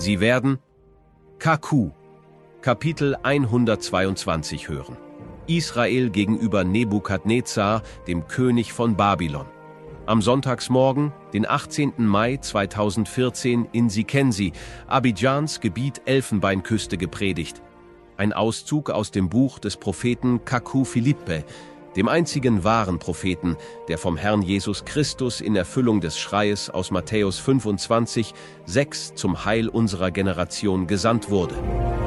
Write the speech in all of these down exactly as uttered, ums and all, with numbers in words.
Sie werden Kaku, Kapitel hundertzweiundzwanzig hören. Israel gegenüber Nebukadnezar, dem König von Babylon. Am Sonntagsmorgen, den achtzehnten Mai zweitausendvierzehn in Sikensi, Abidjans Gebiet Elfenbeinküste gepredigt. Ein Auszug aus dem Buch des Propheten Kaku Philippe, dem einzigen wahren Propheten, der vom Herrn Jesus Christus in Erfüllung des Schreies aus Matthäus fünfundzwanzig, sechs zum Heil unserer Generation gesandt wurde.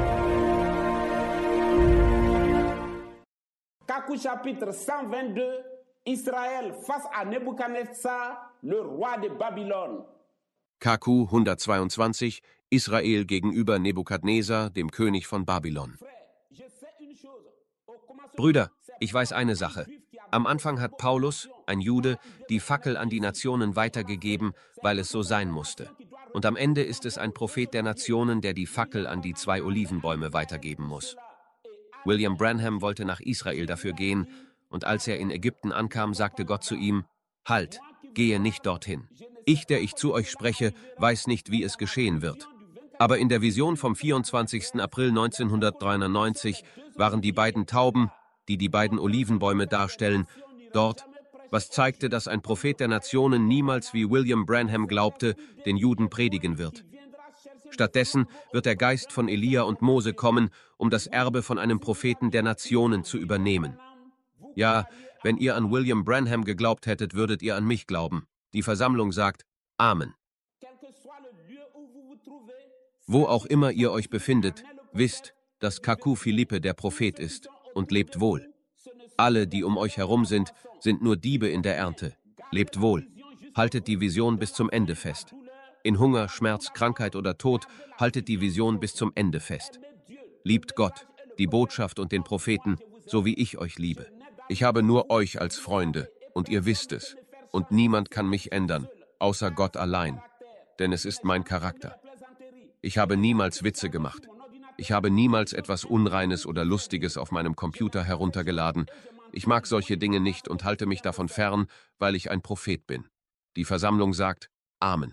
Kaku chapitre cent vingt-deux, Israël face à Nebuchadnezzar, le roi de Babylone. Kaku hundertzweiundzwanzig, Israel gegenüber Nebukadnezar, dem König von Babylon. Brüder, ich weiß eine Sache. Am Anfang hat Paulus, ein Jude, die Fackel an die Nationen weitergegeben, weil es so sein musste. Und am Ende ist es ein Prophet der Nationen, der die Fackel an die zwei Olivenbäume weitergeben muss. William Branham wollte nach Israel dafür gehen, und als er in Ägypten ankam, sagte Gott zu ihm: Halt, gehe nicht dorthin. Ich, der ich zu euch spreche, weiß nicht, wie es geschehen wird. Aber in der Vision vom vierundzwanzigsten April neunzehnhundertdreiundneunzig waren die beiden Tauben, die die beiden Olivenbäume darstellen, dort, was zeigte, dass ein Prophet der Nationen niemals, wie William Branham glaubte, den Juden predigen wird. Stattdessen wird der Geist von Elia und Mose kommen, um das Erbe von einem Propheten der Nationen zu übernehmen. Ja, wenn ihr an William Branham geglaubt hättet, würdet ihr an mich glauben. Die Versammlung sagt Amen. Wo auch immer ihr euch befindet, wisst, dass Kaku Philippe der Prophet ist, und lebt wohl. Alle, die um euch herum sind, sind nur Diebe in der Ernte. Lebt wohl. Haltet die Vision bis zum Ende fest. In Hunger, Schmerz, Krankheit oder Tod, haltet die Vision bis zum Ende fest. Liebt Gott, die Botschaft und den Propheten, so wie ich euch liebe. Ich habe nur euch als Freunde, und ihr wisst es. Und niemand kann mich ändern, außer Gott allein. Denn es ist mein Charakter. Ich habe niemals Witze gemacht. Ich habe niemals etwas Unreines oder Lustiges auf meinem Computer heruntergeladen. Ich mag solche Dinge nicht und halte mich davon fern, weil ich ein Prophet bin. Die Versammlung sagt Amen.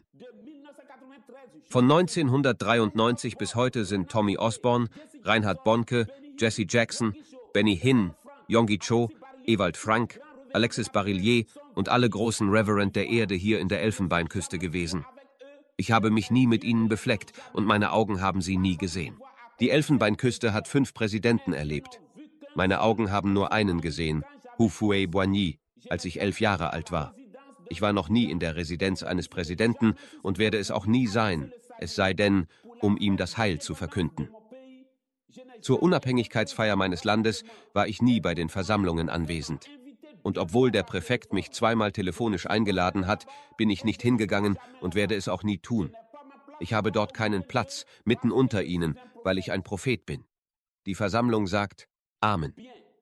Von neunzehnhundertdreiundneunzig bis heute sind Tommy Osborne, Reinhard Bonnke, Jesse Jackson, Benny Hinn, Yonggi Cho, Ewald Frank, Alexis Barillier und alle großen Reverend der Erde hier in der Elfenbeinküste gewesen. Ich habe mich nie mit ihnen befleckt und meine Augen haben sie nie gesehen. Die Elfenbeinküste hat fünf Präsidenten erlebt. Meine Augen haben nur einen gesehen, Houphouët-Boigny, als ich elf Jahre alt war. Ich war noch nie in der Residenz eines Präsidenten und werde es auch nie sein, es sei denn, um ihm das Heil zu verkünden. Zur Unabhängigkeitsfeier meines Landes war ich nie bei den Versammlungen anwesend. Und obwohl der Präfekt mich zweimal telefonisch eingeladen hat, bin ich nicht hingegangen und werde es auch nie tun. Ich habe dort keinen Platz, mitten unter ihnen, weil ich ein Prophet bin. Die Versammlung sagt Amen.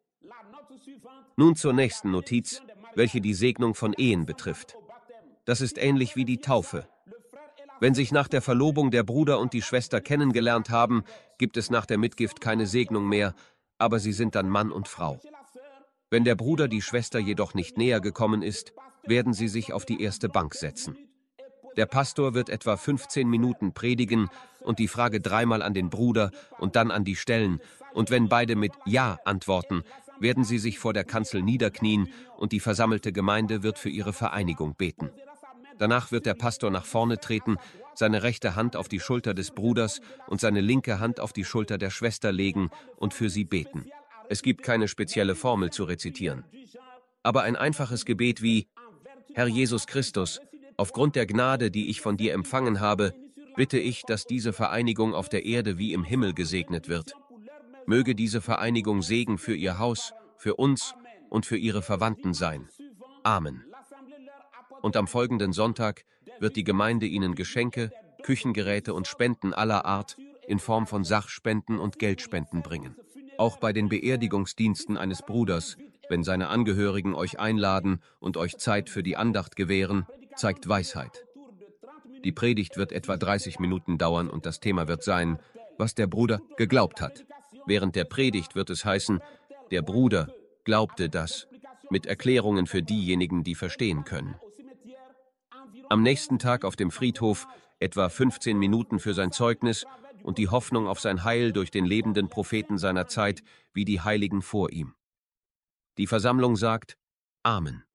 Nun zur nächsten Notiz, welche die Segnung von Ehen betrifft. Das ist ähnlich wie die Taufe. Wenn sich nach der Verlobung der Bruder und die Schwester kennengelernt haben, gibt es nach der Mitgift keine Segnung mehr, aber sie sind dann Mann und Frau. Wenn der Bruder die Schwester jedoch nicht näher gekommen ist, werden sie sich auf die erste Bank setzen. Der Pastor wird etwa fünfzehn Minuten predigen und die Frage dreimal an den Bruder und dann an die stellen, und wenn beide mit Ja antworten, werden sie sich vor der Kanzel niederknien und die versammelte Gemeinde wird für ihre Vereinigung beten. Danach wird der Pastor nach vorne treten, seine rechte Hand auf die Schulter des Bruders und seine linke Hand auf die Schulter der Schwester legen und für sie beten. Es gibt keine spezielle Formel zu rezitieren. Aber ein einfaches Gebet wie: Herr Jesus Christus, aufgrund der Gnade, die ich von dir empfangen habe, bitte ich, dass diese Vereinigung auf der Erde wie im Himmel gesegnet wird. Möge diese Vereinigung Segen für ihr Haus, für uns und für ihre Verwandten sein. Amen. Und am folgenden Sonntag wird die Gemeinde ihnen Geschenke, Küchengeräte und Spenden aller Art in Form von Sachspenden und Geldspenden bringen. Auch bei den Beerdigungsdiensten eines Bruders, wenn seine Angehörigen euch einladen und euch Zeit für die Andacht gewähren, zeigt Weisheit. Die Predigt wird etwa dreißig Minuten dauern und das Thema wird sein, was der Bruder geglaubt hat. Während der Predigt wird es heißen, der Bruder glaubte das, mit Erklärungen für diejenigen, die verstehen können. Am nächsten Tag auf dem Friedhof etwa fünfzehn Minuten für sein Zeugnis und die Hoffnung auf sein Heil durch den lebenden Propheten seiner Zeit wie die Heiligen vor ihm. Die Versammlung sagt Amen.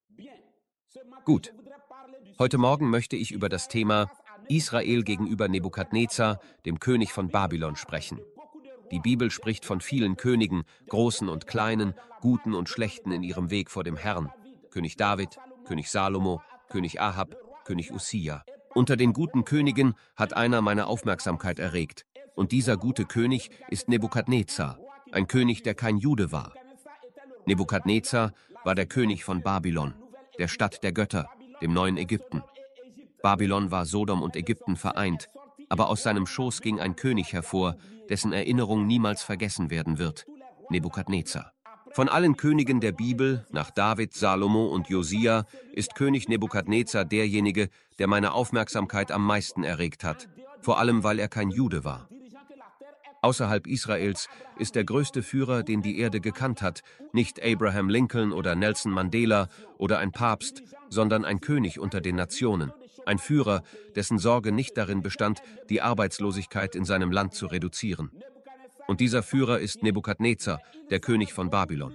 Gut. Heute Morgen möchte ich über das Thema Israel gegenüber Nebukadnezar, dem König von Babylon, sprechen. Die Bibel spricht von vielen Königen, großen und kleinen, guten und schlechten in ihrem Weg vor dem Herrn. König David, König Salomo, König Ahab, König Usia. Unter den guten Königen hat einer meine Aufmerksamkeit erregt. Und dieser gute König ist Nebukadnezar, ein König, der kein Jude war. Nebukadnezar war der König von Babylon, der Stadt der Götter, dem neuen Ägypten. Babylon war Sodom und Ägypten vereint, aber aus seinem Schoß ging ein König hervor, dessen Erinnerung niemals vergessen werden wird, Nebukadnezar. Von allen Königen der Bibel, nach David, Salomo und Josia, ist König Nebukadnezar derjenige, der meine Aufmerksamkeit am meisten erregt hat, vor allem weil er kein Jude war. Außerhalb Israels ist der größte Führer, den die Erde gekannt hat, nicht Abraham Lincoln oder Nelson Mandela oder ein Papst, sondern ein König unter den Nationen, ein Führer, dessen Sorge nicht darin bestand, die Arbeitslosigkeit in seinem Land zu reduzieren. Und dieser Führer ist Nebukadnezar, der König von Babylon.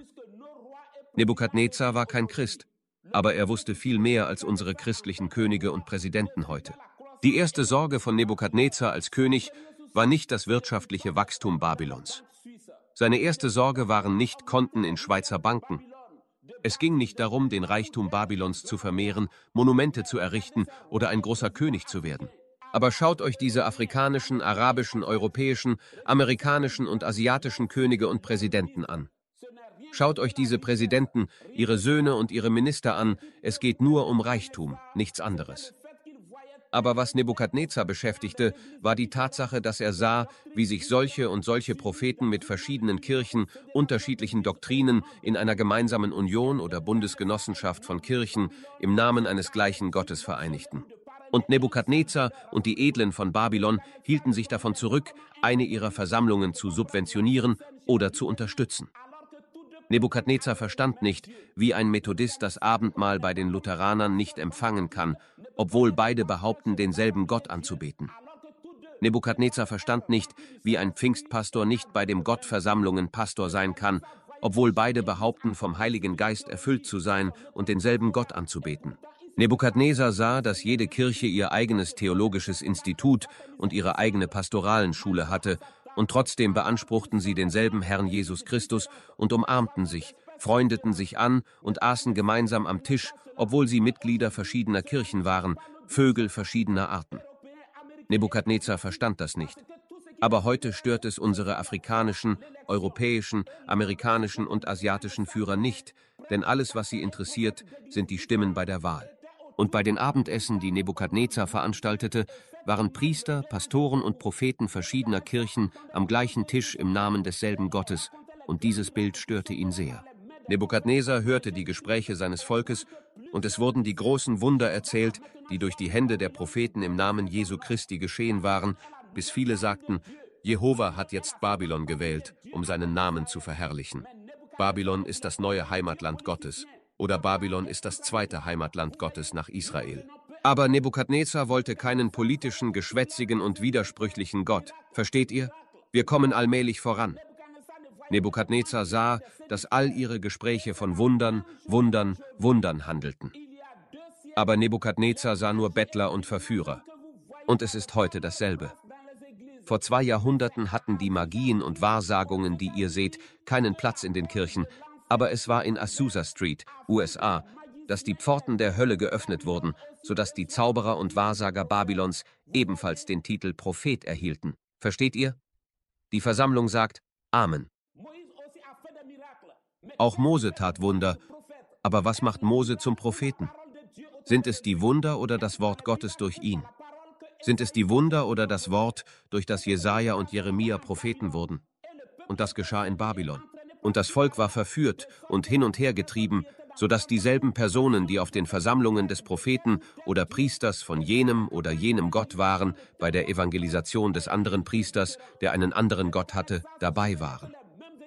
Nebukadnezar war kein Christ, aber er wusste viel mehr als unsere christlichen Könige und Präsidenten heute. Die erste Sorge von Nebukadnezar als König war nicht das wirtschaftliche Wachstum Babylons. Seine erste Sorge waren nicht Konten in Schweizer Banken. Es ging nicht darum, den Reichtum Babylons zu vermehren, Monumente zu errichten oder ein großer König zu werden. Aber schaut euch diese afrikanischen, arabischen, europäischen, amerikanischen und asiatischen Könige und Präsidenten an. Schaut euch diese Präsidenten, ihre Söhne und ihre Minister an, es geht nur um Reichtum, nichts anderes. Aber was Nebukadnezar beschäftigte, war die Tatsache, dass er sah, wie sich solche und solche Propheten mit verschiedenen Kirchen, unterschiedlichen Doktrinen in einer gemeinsamen Union oder Bundesgenossenschaft von Kirchen im Namen eines gleichen Gottes vereinigten. Und Nebukadnezar und die Edlen von Babylon hielten sich davon zurück, eine ihrer Versammlungen zu subventionieren oder zu unterstützen. Nebukadnezar verstand nicht, wie ein Methodist das Abendmahl bei den Lutheranern nicht empfangen kann, obwohl beide behaupten, denselben Gott anzubeten. Nebukadnezar verstand nicht, wie ein Pfingstpastor nicht bei dem Gottversammlungen Pastor sein kann, obwohl beide behaupten, vom Heiligen Geist erfüllt zu sein und denselben Gott anzubeten. Nebukadnezar sah, dass jede Kirche ihr eigenes theologisches Institut und ihre eigene Pastoralenschule hatte, und trotzdem beanspruchten sie denselben Herrn Jesus Christus und umarmten sich, freundeten sich an und aßen gemeinsam am Tisch, obwohl sie Mitglieder verschiedener Kirchen waren, Vögel verschiedener Arten. Nebukadnezar verstand das nicht. Aber heute stört es unsere afrikanischen, europäischen, amerikanischen und asiatischen Führer nicht, denn alles, was sie interessiert, sind die Stimmen bei der Wahl. Und bei den Abendessen, die Nebukadnezar veranstaltete, waren Priester, Pastoren und Propheten verschiedener Kirchen am gleichen Tisch im Namen desselben Gottes, und dieses Bild störte ihn sehr. Nebukadnezar hörte die Gespräche seines Volkes, und es wurden die großen Wunder erzählt, die durch die Hände der Propheten im Namen Jesu Christi geschehen waren, bis viele sagten, Jehova hat jetzt Babylon gewählt, um seinen Namen zu verherrlichen. Babylon ist das neue Heimatland Gottes, oder Babylon ist das zweite Heimatland Gottes nach Israel. Aber Nebukadnezar wollte keinen politischen, geschwätzigen und widersprüchlichen Gott. Versteht ihr? Wir kommen allmählich voran. Nebukadnezar sah, dass all ihre Gespräche von Wundern, Wundern, Wundern handelten. Aber Nebukadnezar sah nur Bettler und Verführer. Und es ist heute dasselbe. Vor zwei Jahrhunderten hatten die Magien und Wahrsagungen, die ihr seht, keinen Platz in den Kirchen, aber es war in Azusa Street, U S A, dass die Pforten der Hölle geöffnet wurden, sodass die Zauberer und Wahrsager Babylons ebenfalls den Titel Prophet erhielten. Versteht ihr? Die Versammlung sagt Amen. Auch Mose tat Wunder, aber was macht Mose zum Propheten? Sind es die Wunder oder das Wort Gottes durch ihn? Sind es die Wunder oder das Wort, durch das Jesaja und Jeremia Propheten wurden? Und das geschah in Babylon. Und das Volk war verführt und hin und her getrieben, sodass dieselben Personen, die auf den Versammlungen des Propheten oder Priesters von jenem oder jenem Gott waren, bei der Evangelisation des anderen Priesters, der einen anderen Gott hatte, dabei waren.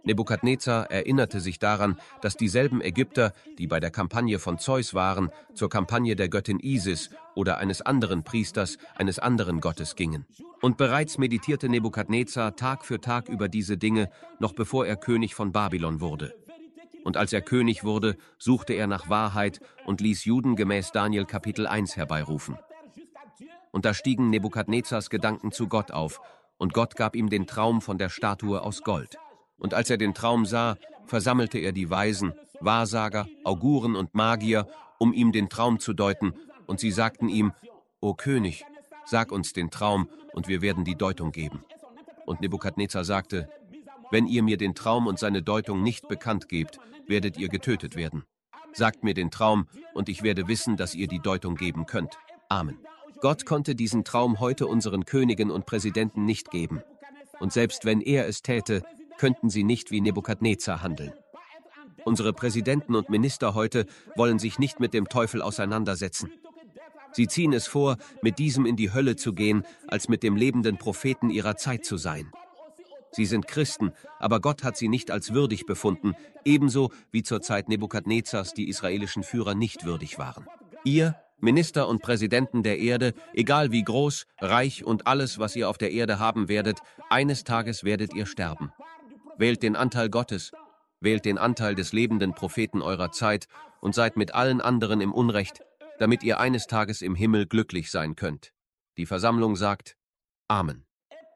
Nebukadnezar erinnerte sich daran, dass dieselben Ägypter, die bei der Kampagne von Zeus waren, zur Kampagne der Göttin Isis oder eines anderen Priesters, eines anderen Gottes gingen. Und bereits meditierte Nebukadnezar Tag für Tag über diese Dinge, noch bevor er König von Babylon wurde. Und als er König wurde, suchte er nach Wahrheit und ließ Juden gemäß Daniel Kapitel eins herbeirufen. Und da stiegen Nebukadnezars Gedanken zu Gott auf, und Gott gab ihm den Traum von der Statue aus Gold. Und als er den Traum sah, versammelte er die Weisen, Wahrsager, Auguren und Magier, um ihm den Traum zu deuten, und sie sagten ihm: O König, sag uns den Traum, und wir werden die Deutung geben. Und Nebukadnezar sagte: Wenn ihr mir den Traum und seine Deutung nicht bekannt gebt, werdet ihr getötet werden. Sagt mir den Traum, und ich werde wissen, dass ihr die Deutung geben könnt. Amen. Gott konnte diesen Traum heute unseren Königen und Präsidenten nicht geben. Und selbst wenn er es täte, könnten sie nicht wie Nebukadnezar handeln. Unsere Präsidenten und Minister heute wollen sich nicht mit dem Teufel auseinandersetzen. Sie ziehen es vor, mit diesem in die Hölle zu gehen, als mit dem lebenden Propheten ihrer Zeit zu sein. Sie sind Christen, aber Gott hat sie nicht als würdig befunden, ebenso wie zur Zeit Nebukadnezars die israelischen Führer nicht würdig waren. Ihr, Minister und Präsidenten der Erde, egal wie groß, reich und alles, was ihr auf der Erde haben werdet, eines Tages werdet ihr sterben. Wählt den Anteil Gottes, wählt den Anteil des lebenden Propheten eurer Zeit und seid mit allen anderen im Unrecht, damit ihr eines Tages im Himmel glücklich sein könnt. Die Versammlung sagt: Amen.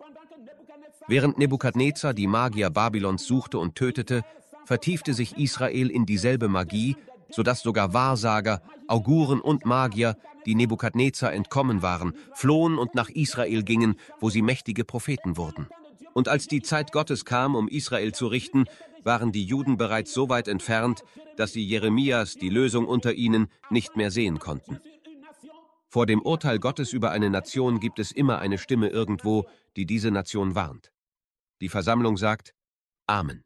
Während Nebukadnezar die Magier Babylons suchte und tötete, vertiefte sich Israel in dieselbe Magie, sodass sogar Wahrsager, Auguren und Magier, die Nebukadnezar entkommen waren, flohen und nach Israel gingen, wo sie mächtige Propheten wurden. Und als die Zeit Gottes kam, um Israel zu richten, waren die Juden bereits so weit entfernt, dass sie Jeremias, die Lösung unter ihnen, nicht mehr sehen konnten. Vor dem Urteil Gottes über eine Nation gibt es immer eine Stimme irgendwo, die diese Nation warnt. Die Versammlung sagt: Amen.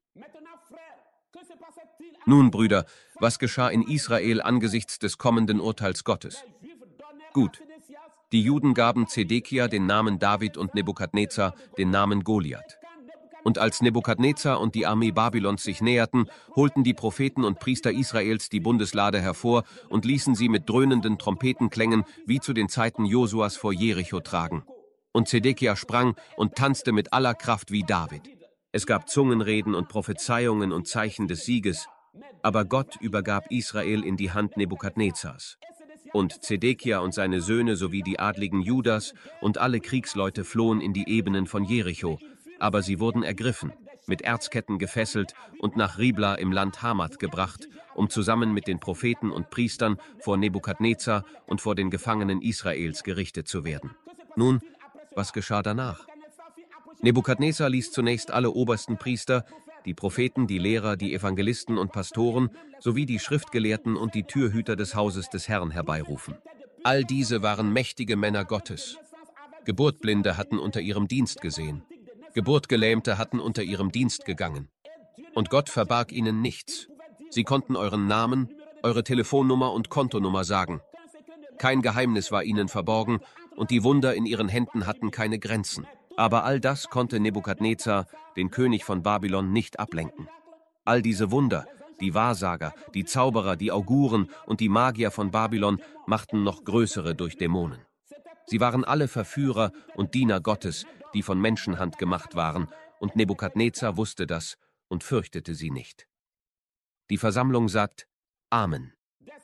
Nun, Brüder, was geschah in Israel angesichts des kommenden Urteils Gottes? Gut. Die Juden gaben Zedekia den Namen David und Nebukadnezar den Namen Goliath. Und als Nebukadnezar und die Armee Babylons sich näherten, holten die Propheten und Priester Israels die Bundeslade hervor und ließen sie mit dröhnenden Trompetenklängen wie zu den Zeiten Josuas vor Jericho tragen. Und Zedekia sprang und tanzte mit aller Kraft wie David. Es gab Zungenreden und Prophezeiungen und Zeichen des Sieges, aber Gott übergab Israel in die Hand Nebukadnezars. Und Zedekia und seine Söhne sowie die Adligen Judas und alle Kriegsleute flohen in die Ebenen von Jericho, aber sie wurden ergriffen, mit Erzketten gefesselt und nach Ribla im Land Hamath gebracht, um zusammen mit den Propheten und Priestern vor Nebukadnezar und vor den Gefangenen Israels gerichtet zu werden. Nun, was geschah danach? Nebukadnezar ließ zunächst alle obersten Priester, die Propheten, die Lehrer, die Evangelisten und Pastoren sowie die Schriftgelehrten und die Türhüter des Hauses des Herrn herbeirufen. All diese waren mächtige Männer Gottes. Geburtblinde hatten unter ihrem Dienst gesehen. Geburtgelähmte hatten unter ihrem Dienst gegangen. Und Gott verbarg ihnen nichts. Sie konnten euren Namen, eure Telefonnummer und Kontonummer sagen. Kein Geheimnis war ihnen verborgen und die Wunder in ihren Händen hatten keine Grenzen. Aber all das konnte Nebukadnezar, den König von Babylon, nicht ablenken. All diese Wunder, die Wahrsager, die Zauberer, die Auguren und die Magier von Babylon machten noch größere durch Dämonen. Sie waren alle Verführer und Diener Gottes, die von Menschenhand gemacht waren, und Nebukadnezar wusste das und fürchtete sie nicht. Die Versammlung sagt: Amen.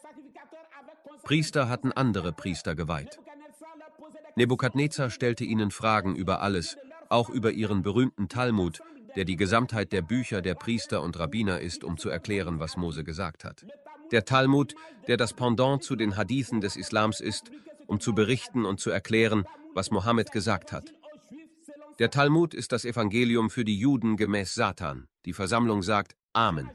Priester hatten andere Priester geweiht. Nebukadnezar stellte ihnen Fragen über alles, auch über ihren berühmten Talmud, der die Gesamtheit der Bücher der Priester und Rabbiner ist, um zu erklären, was Mose gesagt hat. Der Talmud, der das Pendant zu den Hadithen des Islams ist, um zu berichten und zu erklären, was Mohammed gesagt hat. Der Talmud ist das Evangelium für die Juden gemäß Satan. Die Versammlung sagt: Amen.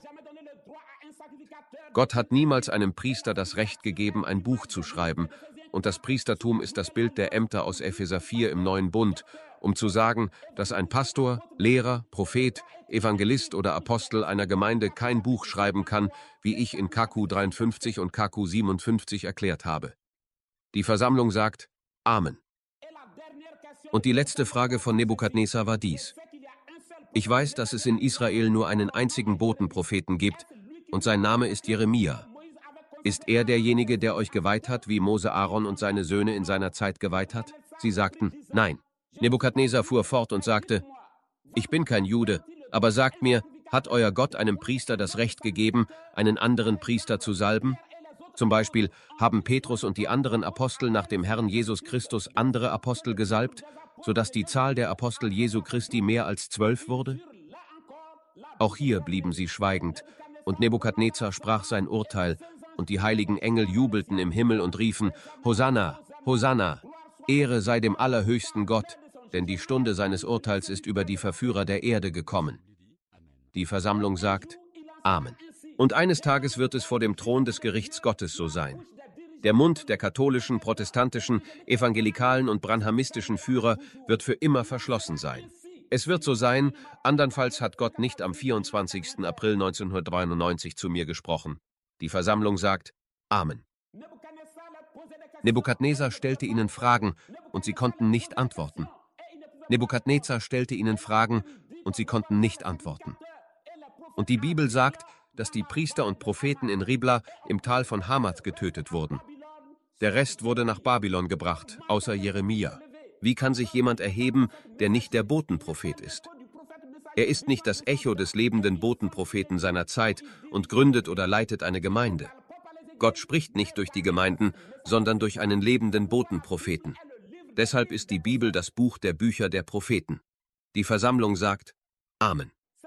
Gott hat niemals einem Priester das Recht gegeben, ein Buch zu schreiben, und das Priestertum ist das Bild der Ämter aus Epheser vier im Neuen Bund, um zu sagen, dass ein Pastor, Lehrer, Prophet, Evangelist oder Apostel einer Gemeinde kein Buch schreiben kann, wie ich in K Q dreiundfünfzig und K Q siebenundfünfzig erklärt habe. Die Versammlung sagt: Amen. Und die letzte Frage von Nebukadnezar war dies: Ich weiß, dass es in Israel nur einen einzigen Botenpropheten gibt, und sein Name ist Jeremia. Ist er derjenige, der euch geweiht hat, wie Mose Aaron und seine Söhne in seiner Zeit geweiht hat? Sie sagten, nein. Nebukadnezar fuhr fort und sagte, ich bin kein Jude, aber sagt mir, hat euer Gott einem Priester das Recht gegeben, einen anderen Priester zu salben? Zum Beispiel, haben Petrus und die anderen Apostel nach dem Herrn Jesus Christus andere Apostel gesalbt, sodass die Zahl der Apostel Jesu Christi mehr als zwölf wurde? Auch hier blieben sie schweigend, und Nebukadnezar sprach sein Urteil, und die heiligen Engel jubelten im Himmel und riefen, Hosanna, Hosanna, Ehre sei dem allerhöchsten Gott, denn die Stunde seines Urteils ist über die Verführer der Erde gekommen. Die Versammlung sagt, Amen. Und eines Tages wird es vor dem Thron des Gerichts Gottes so sein. Der Mund der katholischen, protestantischen, evangelikalen und branhamistischen Führer wird für immer verschlossen sein. Es wird so sein, andernfalls hat Gott nicht am vierundzwanzigsten April neunzehnhundertdreiundneunzig zu mir gesprochen. Die Versammlung sagt, Amen. Nebukadnezar stellte ihnen Fragen, und sie konnten nicht antworten. Nebukadnezar stellte ihnen Fragen, und sie konnten nicht antworten. Und die Bibel sagt, dass die Priester und Propheten in Ribla im Tal von Hamath getötet wurden. Der Rest wurde nach Babylon gebracht, außer Jeremia. Wie kann sich jemand erheben, der nicht der Botenprophet ist? Er ist nicht das Echo des lebenden Botenpropheten seiner Zeit und gründet oder leitet eine Gemeinde. Gott spricht nicht durch die Gemeinden, sondern durch einen lebenden Botenpropheten. Deshalb ist die Bibel das Buch der Bücher der Propheten. Die Versammlung sagt, Amen.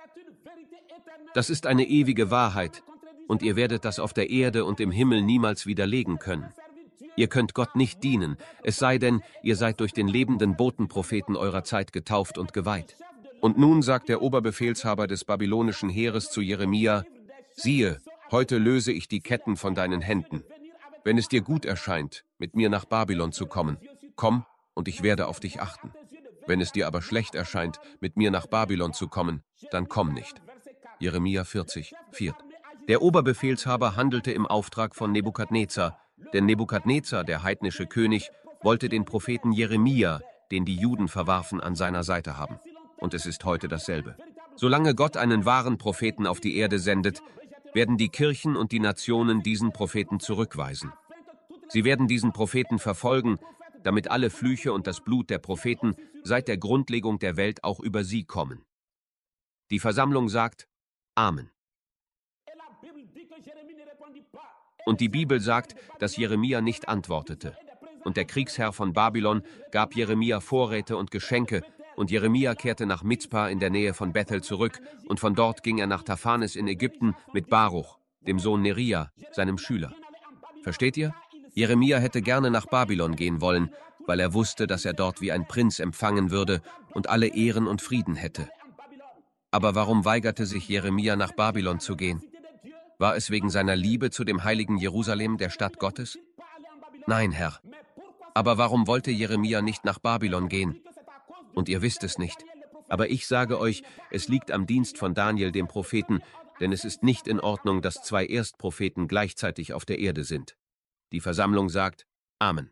Das ist eine ewige Wahrheit, und ihr werdet das auf der Erde und im Himmel niemals widerlegen können. Ihr könnt Gott nicht dienen, es sei denn, ihr seid durch den lebenden Botenpropheten eurer Zeit getauft und geweiht. Und nun sagt der Oberbefehlshaber des babylonischen Heeres zu Jeremia, siehe, heute löse ich die Ketten von deinen Händen. Wenn es dir gut erscheint, mit mir nach Babylon zu kommen, komm, und ich werde auf dich achten. Wenn es dir aber schlecht erscheint, mit mir nach Babylon zu kommen, dann komm nicht. Jeremia vierzig, vier. Der Oberbefehlshaber handelte im Auftrag von Nebukadnezar, denn Nebukadnezar, der heidnische König, wollte den Propheten Jeremia, den die Juden verwarfen, an seiner Seite haben. Und es ist heute dasselbe. Solange Gott einen wahren Propheten auf die Erde sendet, werden die Kirchen und die Nationen diesen Propheten zurückweisen. Sie werden diesen Propheten verfolgen, damit alle Flüche und das Blut der Propheten seit der Grundlegung der Welt auch über sie kommen. Die Versammlung sagt, Amen. Und die Bibel sagt, dass Jeremia nicht antwortete. Und der Kriegsherr von Babylon gab Jeremia Vorräte und Geschenke, und Jeremia kehrte nach Mizpa in der Nähe von Bethel zurück, und von dort ging er nach Taphanes in Ägypten mit Baruch, dem Sohn Neria, seinem Schüler. Versteht ihr? Jeremia hätte gerne nach Babylon gehen wollen, weil er wusste, dass er dort wie ein Prinz empfangen würde und alle Ehren und Frieden hätte. Aber warum weigerte sich Jeremia, nach Babylon zu gehen? War es wegen seiner Liebe zu dem heiligen Jerusalem, der Stadt Gottes? Nein, Herr. Aber warum wollte Jeremia nicht nach Babylon gehen? Und ihr wisst es nicht. Aber ich sage euch, es liegt am Dienst von Daniel, dem Propheten, denn es ist nicht in Ordnung, dass zwei Erstpropheten gleichzeitig auf der Erde sind. Die Versammlung sagt, Amen.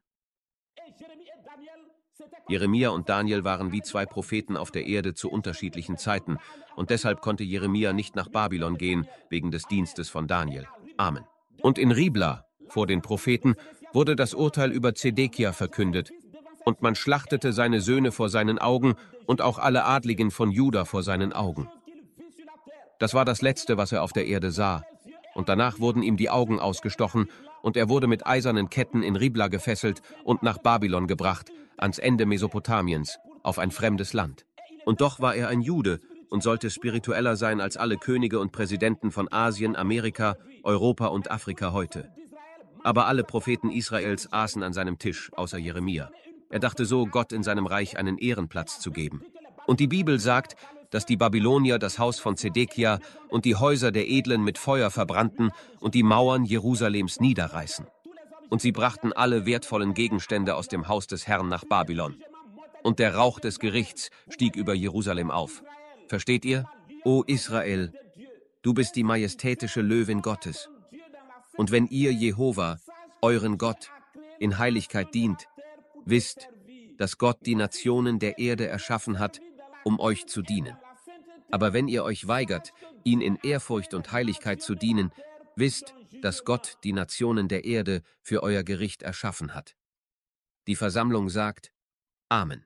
Jeremia und Daniel waren wie zwei Propheten auf der Erde zu unterschiedlichen Zeiten, und deshalb konnte Jeremia nicht nach Babylon gehen, wegen des Dienstes von Daniel. Amen. Und in Ribla, vor den Propheten, wurde das Urteil über Zedekia verkündet, und man schlachtete seine Söhne vor seinen Augen und auch alle Adligen von Juda vor seinen Augen. Das war das Letzte, was er auf der Erde sah, und danach wurden ihm die Augen ausgestochen, und er wurde mit eisernen Ketten in Ribla gefesselt und nach Babylon gebracht, ans Ende Mesopotamiens, auf ein fremdes Land. Und doch war er ein Jude und sollte spiritueller sein als alle Könige und Präsidenten von Asien, Amerika, Europa und Afrika heute. Aber alle Propheten Israels aßen an seinem Tisch, außer Jeremia. Er dachte so, Gott in seinem Reich einen Ehrenplatz zu geben. Und die Bibel sagt, dass die Babylonier das Haus von Zedekia und die Häuser der Edlen mit Feuer verbrannten und die Mauern Jerusalems niederreißen. Und sie brachten alle wertvollen Gegenstände aus dem Haus des Herrn nach Babylon. Und der Rauch des Gerichts stieg über Jerusalem auf. Versteht ihr? O Israel, du bist die majestätische Löwin Gottes. Und wenn ihr Jehova, euren Gott, in Heiligkeit dient, wisst, dass Gott die Nationen der Erde erschaffen hat, um euch zu dienen. Aber wenn ihr euch weigert, ihn in Ehrfurcht und Heiligkeit zu dienen, wisst, dass Gott die Nationen der Erde für euer Gericht erschaffen hat. Die Versammlung sagt: Amen.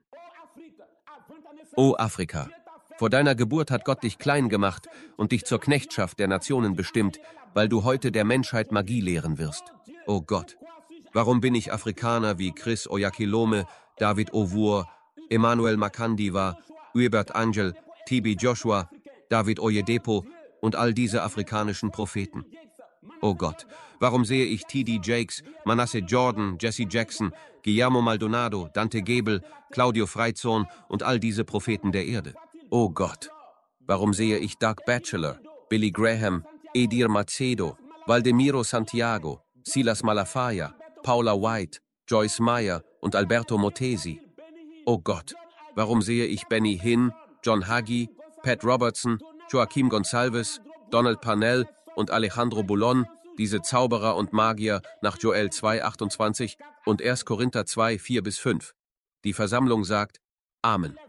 O Afrika, vor deiner Geburt hat Gott dich klein gemacht und dich zur Knechtschaft der Nationen bestimmt, weil du heute der Menschheit Magie lehren wirst. O Gott, warum bin ich Afrikaner wie Chris Oyakhilome, David Owour, Emmanuel Makandiwa, Hubert Angel, T B Joshua, David Oyedepo und all diese afrikanischen Propheten? O Gott, warum sehe ich T D Jakes, Manasseh Jordan, Jesse Jackson, Guillermo Maldonado, Dante Gebel, Claudio Freizorn und all diese Propheten der Erde? O Gott, warum sehe ich Doug Batchelor, Billy Graham, Edir Macedo, Valdemiro Santiago, Silas Malafaia, Paula White, Joyce Meyer und Alberto Motesi? O Gott, warum sehe ich Benny Hinn, John Hagee, Pat Robertson, Joaquim Gonsalves, Donald Parnell und Alejandro Bulon, diese Zauberer und Magier, nach Joel zwei achtundzwanzig und erster Korinther zwei vier bis fünf? Die Versammlung sagt: Amen.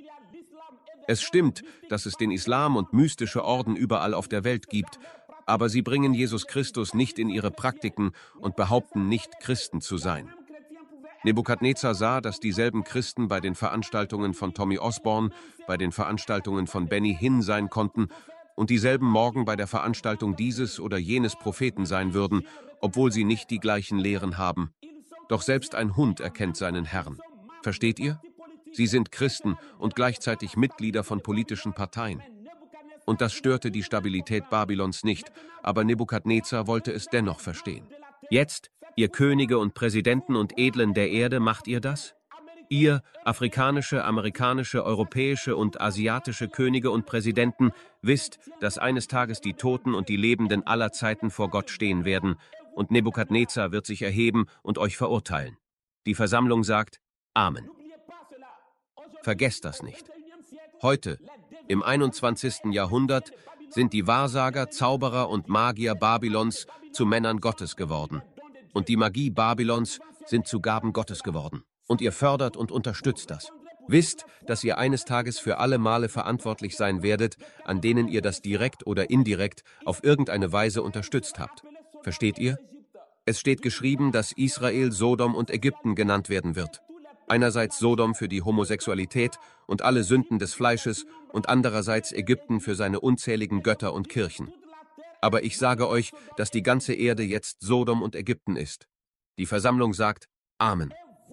Es stimmt, dass es den Islam und mystische Orden überall auf der Welt gibt, aber sie bringen Jesus Christus nicht in ihre Praktiken und behaupten nicht, Christen zu sein. Nebukadnezar sah, dass dieselben Christen bei den Veranstaltungen von Tommy Osborne, bei den Veranstaltungen von Benny Hinn sein konnten und dieselben morgen bei der Veranstaltung dieses oder jenes Propheten sein würden, obwohl sie nicht die gleichen Lehren haben. Doch selbst ein Hund erkennt seinen Herrn. Versteht ihr? Sie sind Christen und gleichzeitig Mitglieder von politischen Parteien. Und das störte die Stabilität Babylons nicht, aber Nebukadnezar wollte es dennoch verstehen. Jetzt, ihr Könige und Präsidenten und Edlen der Erde, macht ihr das? Ihr, afrikanische, amerikanische, europäische und asiatische Könige und Präsidenten, wisst, dass eines Tages die Toten und die Lebenden aller Zeiten vor Gott stehen werden, und Nebukadnezar wird sich erheben und euch verurteilen. Die Versammlung sagt: Amen. Vergesst das nicht. Heute, im einundzwanzigsten Jahrhundert, sind die Wahrsager, Zauberer und Magier Babylons zu Männern Gottes geworden. Und die Magie Babylons sind zu Gaben Gottes geworden. Und ihr fördert und unterstützt das. Wisst, dass ihr eines Tages für alle Male verantwortlich sein werdet, an denen ihr das direkt oder indirekt auf irgendeine Weise unterstützt habt. Versteht ihr? Es steht geschrieben, dass Israel, Sodom und Ägypten genannt werden wird. Einerseits Sodom für die Homosexualität und alle Sünden des Fleisches und andererseits Ägypten für seine unzähligen Götter und Kirchen. Aber ich sage euch, dass die ganze Erde jetzt Sodom und Ägypten ist. Die Versammlung sagt: Amen.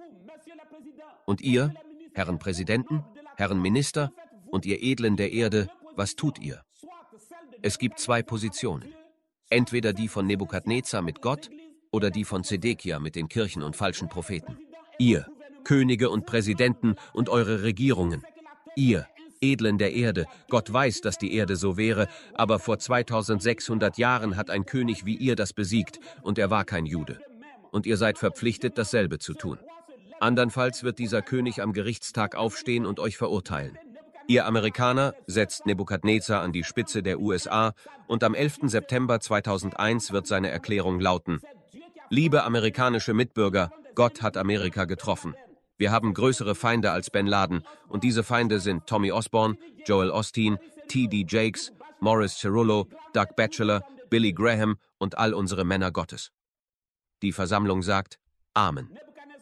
Und ihr, Herren Präsidenten, Herren Minister und ihr Edlen der Erde, was tut ihr? Es gibt zwei Positionen. Entweder die von Nebukadnezar mit Gott oder die von Zedekia mit den Kirchen und falschen Propheten. Ihr, Könige und Präsidenten und eure Regierungen. Ihr, Edlen der Erde, Gott weiß, dass die Erde so wäre, aber vor zweitausendsechshundert Jahren hat ein König wie ihr das besiegt, und er war kein Jude. Und ihr seid verpflichtet, dasselbe zu tun. Andernfalls wird dieser König am Gerichtstag aufstehen und euch verurteilen. Ihr Amerikaner setzt Nebukadnezar an die Spitze der U S A, und am elften September zweitausendeins wird seine Erklärung lauten: Liebe amerikanische Mitbürger, Gott hat Amerika getroffen. Wir haben größere Feinde als Bin Laden, und diese Feinde sind Tommy Osborne, Joel Osteen, T D Jakes, Morris Cerullo, Doug Batchelor, Billy Graham und all unsere Männer Gottes. Die Versammlung sagt: Amen.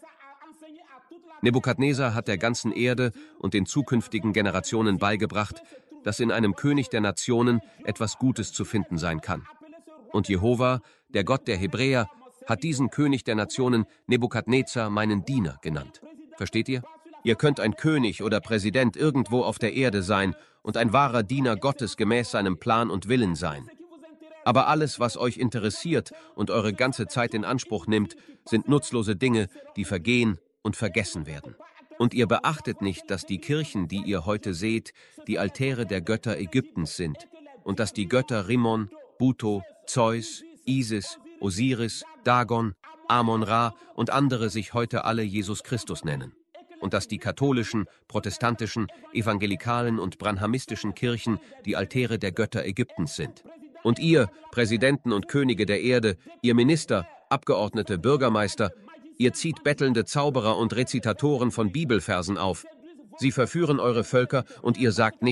Nebukadnezar hat der ganzen Erde und den zukünftigen Generationen beigebracht, dass in einem König der Nationen etwas Gutes zu finden sein kann. Und Jehova, der Gott der Hebräer, hat diesen König der Nationen Nebukadnezar meinen Diener genannt. Versteht ihr? Ihr könnt ein König oder Präsident irgendwo auf der Erde sein und ein wahrer Diener Gottes gemäß seinem Plan und Willen sein. Aber alles, was euch interessiert und eure ganze Zeit in Anspruch nimmt, sind nutzlose Dinge, die vergehen und vergessen werden. Und ihr beachtet nicht, dass die Kirchen, die ihr heute seht, die Altäre der Götter Ägyptens sind und dass die Götter Rimmon, Buto, Zeus, Isis, Osiris, Dagon, Amon-Ra und andere sich heute alle Jesus Christus nennen. Und dass die katholischen, protestantischen, evangelikalen und branhamistischen Kirchen die Altäre der Götter Ägyptens sind. Und ihr, Präsidenten und Könige der Erde, ihr Minister, Abgeordnete, Bürgermeister, ihr zieht bettelnde Zauberer und Rezitatoren von Bibelversen auf. Sie verführen eure Völker und ihr sagt nichts,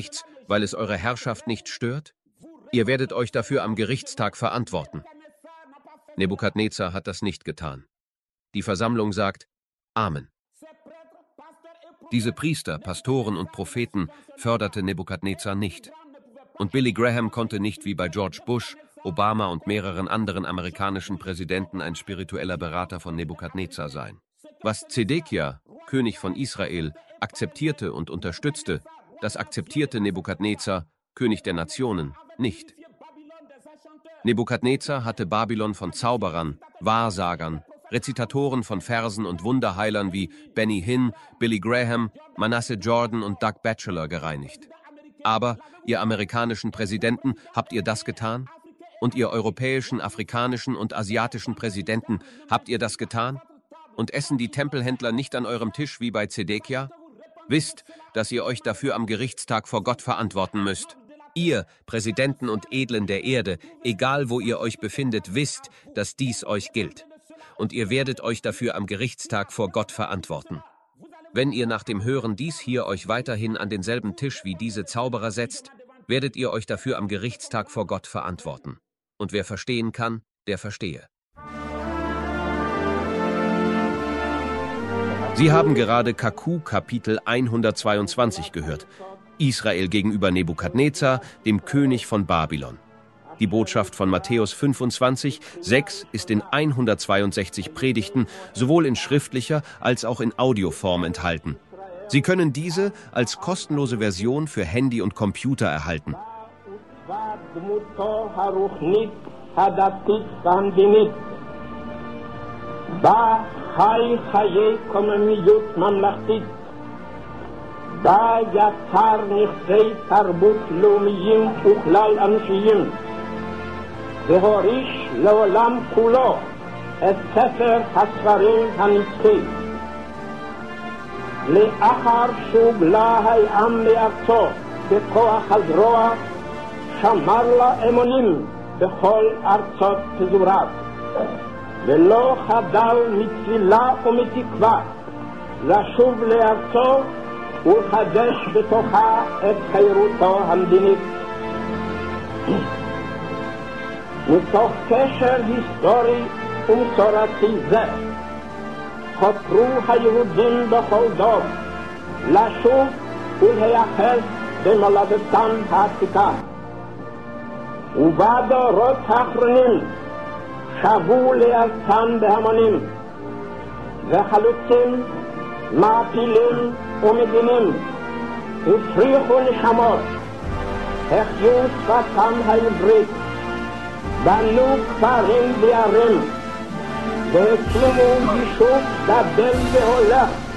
weil es eure Herrschaft nicht stört? Ihr werdet euch dafür am Gerichtstag verantworten. Nebukadnezar hat das nicht getan. Die Versammlung sagt Amen. Diese Priester, Pastoren und Propheten förderte Nebukadnezar nicht. Und Billy Graham konnte nicht wie bei George Bush, Obama und mehreren anderen amerikanischen Präsidenten ein spiritueller Berater von Nebukadnezar sein. Was Zedekia, König von Israel, akzeptierte und unterstützte, das akzeptierte Nebukadnezar, König der Nationen, nicht. Nebukadnezar hatte Babylon von Zauberern, Wahrsagern, Rezitatoren von Versen und Wunderheilern wie Benny Hinn, Billy Graham, Manasseh Jordan und Doug Batchelor gereinigt. Aber, ihr amerikanischen Präsidenten, habt ihr das getan? Und ihr europäischen, afrikanischen und asiatischen Präsidenten, habt ihr das getan? Und essen die Tempelhändler nicht an eurem Tisch wie bei Zedekia? Wisst, dass ihr euch dafür am Gerichtstag vor Gott verantworten müsst. Ihr, Präsidenten und Edlen der Erde, egal wo ihr euch befindet, wisst, dass dies euch gilt. Und ihr werdet euch dafür am Gerichtstag vor Gott verantworten. Wenn ihr nach dem Hören dies hier euch weiterhin an denselben Tisch wie diese Zauberer setzt, werdet ihr euch dafür am Gerichtstag vor Gott verantworten. Und wer verstehen kann, der verstehe. Sie haben gerade Kaku Kapitel hundertzweiundzwanzig gehört. Israel gegenüber Nebukadnezar, dem König von Babylon. Die Botschaft von Matthäus fünfundzwanzig, sechs ist in hundertzweiundsechzig Predigten sowohl in schriftlicher als auch in Audioform enthalten. Sie können diese als kostenlose Version für Handy und Computer erhalten. בה יצר נכסי תרבות לאומיים וכלל אנושיים, והוריש לעולם כולו את ספר הספרים הנצחי. לאחר שהוגלה העם מארצו בכוח הזרוע, שמר לה אמונים בכל ארצות פזוריו, ולא חדל מתפילה ומתקווה לשוב לארצו ולחדש בתוכה את חירותו המדינית. מתוך קשר היסטורי ומסורתי זה, חתרו היהודים בכל דור לשוב ולהיאחז במולדתם העתיקה. ובדורות האחרונים שבו לארצם בהמונים, וחלוצים, מעפילים ומדינים הפריחו נשמות, החיו שפתם העברית, בנו כפרים וערים, והקימו יישוב גדל והולך